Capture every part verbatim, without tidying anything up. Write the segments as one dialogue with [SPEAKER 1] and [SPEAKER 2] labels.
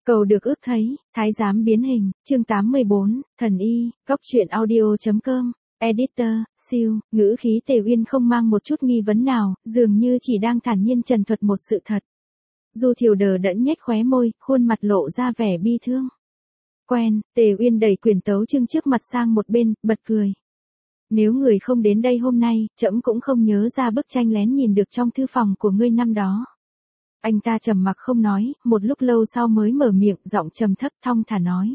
[SPEAKER 1] Cầu được ước thấy, thái giám biến hình, chương tám mươi bốn, thần y, góc truyện audio.com, editor, siêu, ngữ khí Tề Uyên không mang một chút nghi vấn nào, dường như chỉ đang thản nhiên trần thuật một sự thật. Du Thiều đờ đẫn nhếch khóe môi, khuôn mặt lộ ra vẻ bi thương. Quen, Tề Uyên đẩy quyển tấu chương trước mặt sang một bên, bật cười. Nếu người không đến đây hôm nay, trẫm cũng không nhớ ra bức tranh lén nhìn được trong thư phòng của ngươi năm đó. Anh ta trầm mặc không nói, một lúc lâu sau mới mở miệng, giọng trầm thấp thong thả nói.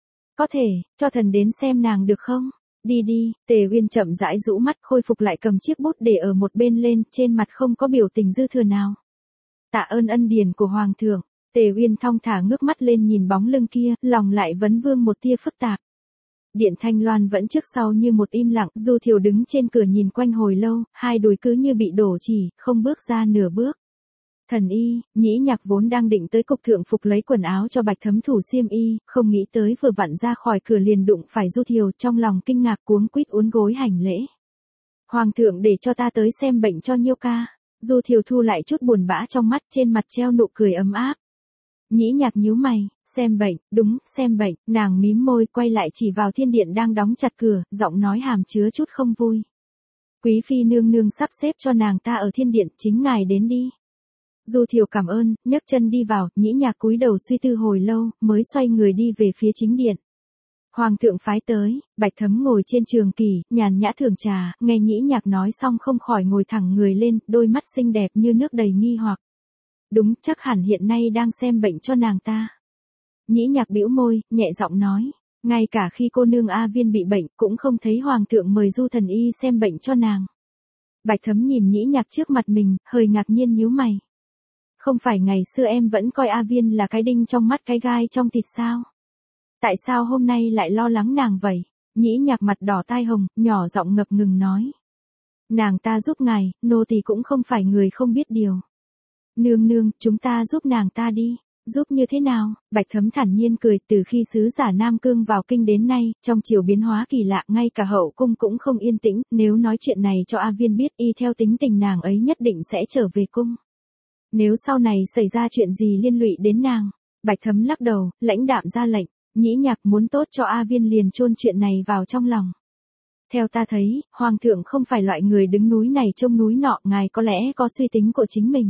[SPEAKER 1] Có thể, cho thần đến xem nàng được không? Đi đi, Tề Uyên chậm rãi rũ mắt khôi phục lại cầm chiếc bút để ở một bên lên, trên mặt không có biểu tình dư thừa nào. Tạ ơn ân điển của Hoàng thượng, Tề Uyên thong thả ngước mắt lên nhìn bóng lưng kia, lòng lại vấn vương một tia phức tạp. Điện Thanh Loan vẫn trước sau như một im lặng, Du Thiều đứng trên cửa nhìn quanh hồi lâu, hai đùi cứ như bị đổ chỉ, không bước ra nửa bước. Thần y, Nhĩ Nhạc vốn đang định tới cục thượng phục lấy quần áo cho Bạch Thấm thủ xiêm y, không nghĩ tới vừa vặn ra khỏi cửa liền đụng phải Du Thiều, trong lòng kinh ngạc cuống quýt uốn gối hành lễ. Hoàng thượng để cho ta tới xem bệnh cho Nhiêu ca. Du Thiều thu lại chút buồn bã trong mắt, trên mặt treo nụ cười ấm áp. Nhĩ Nhạc nhíu mày, xem bệnh, đúng, xem bệnh, nàng mím môi quay lại chỉ vào thiên điện đang đóng chặt cửa, giọng nói hàm chứa chút không vui. Quý phi nương nương sắp xếp cho nàng ta ở thiên điện, chính ngài đến đi. Du Thiều cảm ơn, nhấc chân đi vào, Nhĩ Nhạc cúi đầu suy tư hồi lâu, mới xoay người đi về phía chính điện. Hoàng thượng phái tới, Bạch Thấm ngồi trên trường kỷ, nhàn nhã thưởng trà, nghe Nhĩ Nhạc nói xong không khỏi ngồi thẳng người lên, đôi mắt xinh đẹp như nước đầy nghi hoặc. Đúng, chắc hẳn hiện nay đang xem bệnh cho nàng ta. Nhĩ Nhạc bĩu môi, nhẹ giọng nói, ngay cả khi cô nương A Viên bị bệnh, cũng không thấy Hoàng thượng mời Du thần y xem bệnh cho nàng. Bạch Thấm nhìn Nhĩ Nhạc trước mặt mình, hơi ngạc nhiên nhíu mày. Không phải ngày xưa em vẫn coi A Viên là cái đinh trong mắt cái gai trong thịt sao? Tại sao hôm nay lại lo lắng nàng vậy? Nhĩ Nhạc mặt đỏ tai hồng, nhỏ giọng ngập ngừng nói. Nàng ta giúp ngài, nô tỳ cũng không phải người không biết điều. Nương nương, chúng ta giúp nàng ta đi. Giúp như thế nào? Bạch Thấm thản nhiên cười, từ khi sứ giả Nam Cương vào kinh đến nay, trong triều biến hóa kỳ lạ, ngay cả hậu cung cũng không yên tĩnh, nếu nói chuyện này cho A Viên biết, y theo tính tình nàng ấy nhất định sẽ trở về cung. Nếu sau này xảy ra chuyện gì liên lụy đến nàng, Bạch Thấm lắc đầu, lãnh đạm ra lệnh, Nhĩ Nhạc muốn tốt cho A Viên liền chôn chuyện này vào trong lòng. Theo ta thấy, Hoàng thượng không phải loại người đứng núi này trông núi nọ, ngài có lẽ có suy tính của chính mình.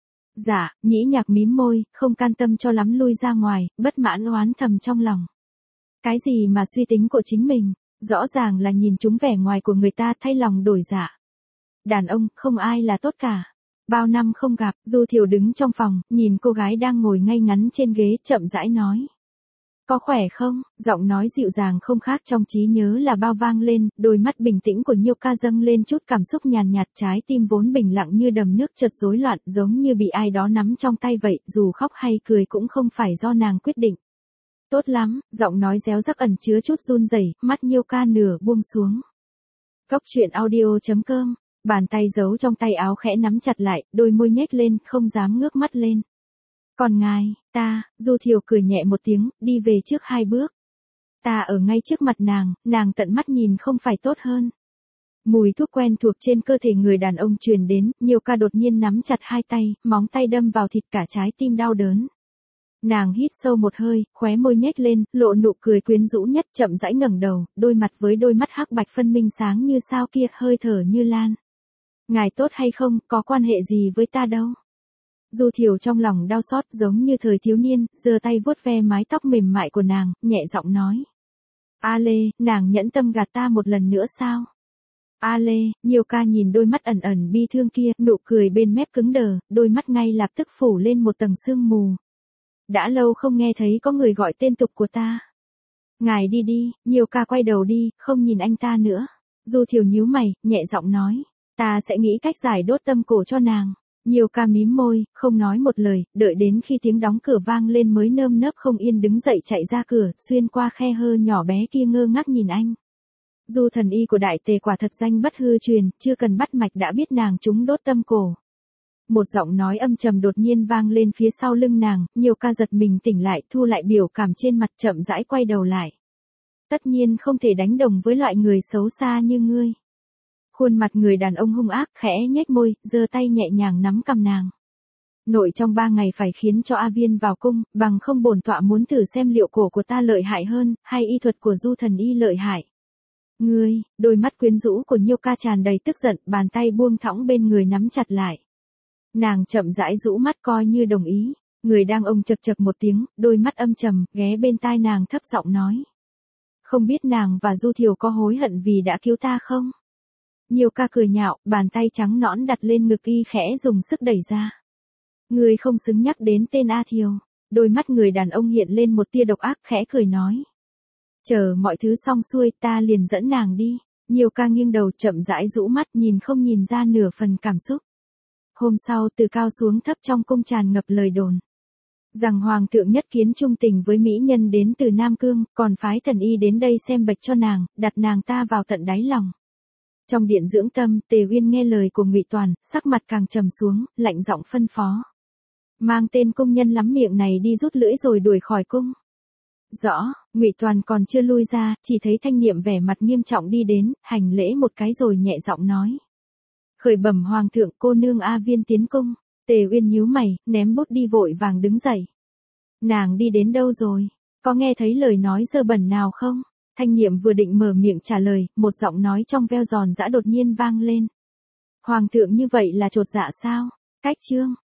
[SPEAKER 1] Dạ, Nhĩ Nhạc mím môi, không can tâm cho lắm lui ra ngoài, bất mãn oán thầm trong lòng. Cái gì mà suy tính của chính mình, rõ ràng là nhìn chúng vẻ ngoài của người ta thay lòng đổi dạ. Đàn ông, không ai là tốt cả. Bao năm không gặp, Du Thiều đứng trong phòng, nhìn cô gái đang ngồi ngay ngắn trên ghế, chậm rãi nói. Có khỏe không? Giọng nói dịu dàng không khác trong trí nhớ là bao vang lên, đôi mắt bình tĩnh của Nhiêu ca dâng lên chút cảm xúc nhàn nhạt, trái tim vốn bình lặng như đầm nước chợt rối loạn, giống như bị ai đó nắm trong tay vậy, dù khóc hay cười cũng không phải do nàng quyết định. Tốt lắm, giọng nói réo rắc ẩn chứa chút run rẩy, mắt Nhiêu ca nửa buông xuống. Góc truyện audio.com. Bàn tay giấu trong tay áo khẽ nắm chặt lại, đôi môi nhếch lên, không dám ngước mắt lên. Còn ngài, ta, Du Thiều cười nhẹ một tiếng, đi về trước hai bước. Ta ở ngay trước mặt nàng, nàng tận mắt nhìn không phải tốt hơn. Mùi thuốc quen thuộc trên cơ thể người đàn ông truyền đến, Nhiêu ca đột nhiên nắm chặt hai tay, móng tay đâm vào thịt cả trái tim đau đớn. Nàng hít sâu một hơi, khóe môi nhếch lên, lộ nụ cười quyến rũ nhất, chậm rãi ngẩng đầu, đôi mặt với đôi mắt hắc bạch phân minh sáng như sao kia, hơi thở như lan. Ngài tốt hay không, có quan hệ gì với ta đâu. Du Thiều trong lòng đau xót giống như thời thiếu niên, giơ tay vuốt ve mái tóc mềm mại của nàng, nhẹ giọng nói. A Lê, nàng nhẫn tâm gạt ta một lần nữa sao? A Lê, Nhiêu ca nhìn đôi mắt ẩn ẩn bi thương kia, nụ cười bên mép cứng đờ, đôi mắt ngay lập tức phủ lên một tầng sương mù. Đã lâu không nghe thấy có người gọi tên tục của ta. Ngài đi đi, Nhiêu ca quay đầu đi, không nhìn anh ta nữa. Du Thiều nhíu mày, nhẹ giọng nói. Ta sẽ nghĩ cách giải đốt tâm cổ cho nàng. Nhiêu ca mím môi, không nói một lời, đợi đến khi tiếng đóng cửa vang lên mới nơm nớp không yên đứng dậy chạy ra cửa, xuyên qua khe hơ nhỏ bé kia ngơ ngác nhìn anh. Du thần y của đại tề quả thật danh bất hư truyền, chưa cần bắt mạch đã biết nàng trúng đốt tâm cổ. Một giọng nói âm trầm đột nhiên vang lên phía sau lưng nàng, Nhiêu ca giật mình tỉnh lại, thu lại biểu cảm trên mặt, chậm rãi quay đầu lại. Tất nhiên không thể đánh đồng với loại người xấu xa như ngươi. Khuôn mặt người đàn ông hung ác, khẽ nhếch môi, giơ tay nhẹ nhàng nắm cằm nàng. Nội trong ba ngày phải khiến cho A Viên vào cung, bằng không bổn tọa muốn thử xem liệu cổ của ta lợi hại hơn, hay y thuật của Du thần y lợi hại. Ngươi, đôi mắt quyến rũ của Nhiêu Ca tràn đầy tức giận, bàn tay buông thõng bên người nắm chặt lại. Nàng chậm rãi rũ mắt coi như đồng ý, người đang ông chật chật một tiếng, đôi mắt âm trầm, ghé bên tai nàng thấp giọng nói. Không biết nàng và Du Thiều có hối hận vì đã cứu ta không? Nhiêu Ca cười nhạo, bàn tay trắng nõn đặt lên ngực y khẽ dùng sức đẩy ra. Ngươi không xứng nhắc đến tên A Thiều. Đôi mắt người đàn ông hiện lên một tia độc ác, khẽ cười nói. Chờ mọi thứ xong xuôi ta liền dẫn nàng đi. Nhiêu Ca nghiêng đầu chậm rãi rũ mắt, nhìn không nhìn ra nửa phần cảm xúc. Hôm sau từ cao xuống thấp trong cung tràn ngập lời đồn. Rằng Hoàng thượng nhất kiến trung tình với mỹ nhân đến từ Nam Cương, còn phái thần y đến đây xem bệnh cho nàng, đặt nàng ta vào tận đáy lòng. Trong điện dưỡng tâm, Tề Uyên nghe lời của Ngụy Toàn, sắc mặt càng trầm xuống, lạnh giọng phân phó. Mang tên công nhân lắm miệng này đi rút lưỡi rồi đuổi khỏi cung. Rõ, Ngụy Toàn còn chưa lui ra, chỉ thấy Thanh Niệm vẻ mặt nghiêm trọng đi đến, hành lễ một cái rồi nhẹ giọng nói. Khởi bẩm Hoàng thượng, cô nương A Viên tiến cung. Tề Uyên nhíu mày, ném bút đi vội vàng đứng dậy. Nàng đi đến đâu rồi? Có nghe thấy lời nói dơ bẩn nào không? Thanh Niệm vừa định mở miệng trả lời, một giọng nói trong veo giòn giã đột nhiên vang lên. Hoàng thượng như vậy là chột dạ sao? Cách chương.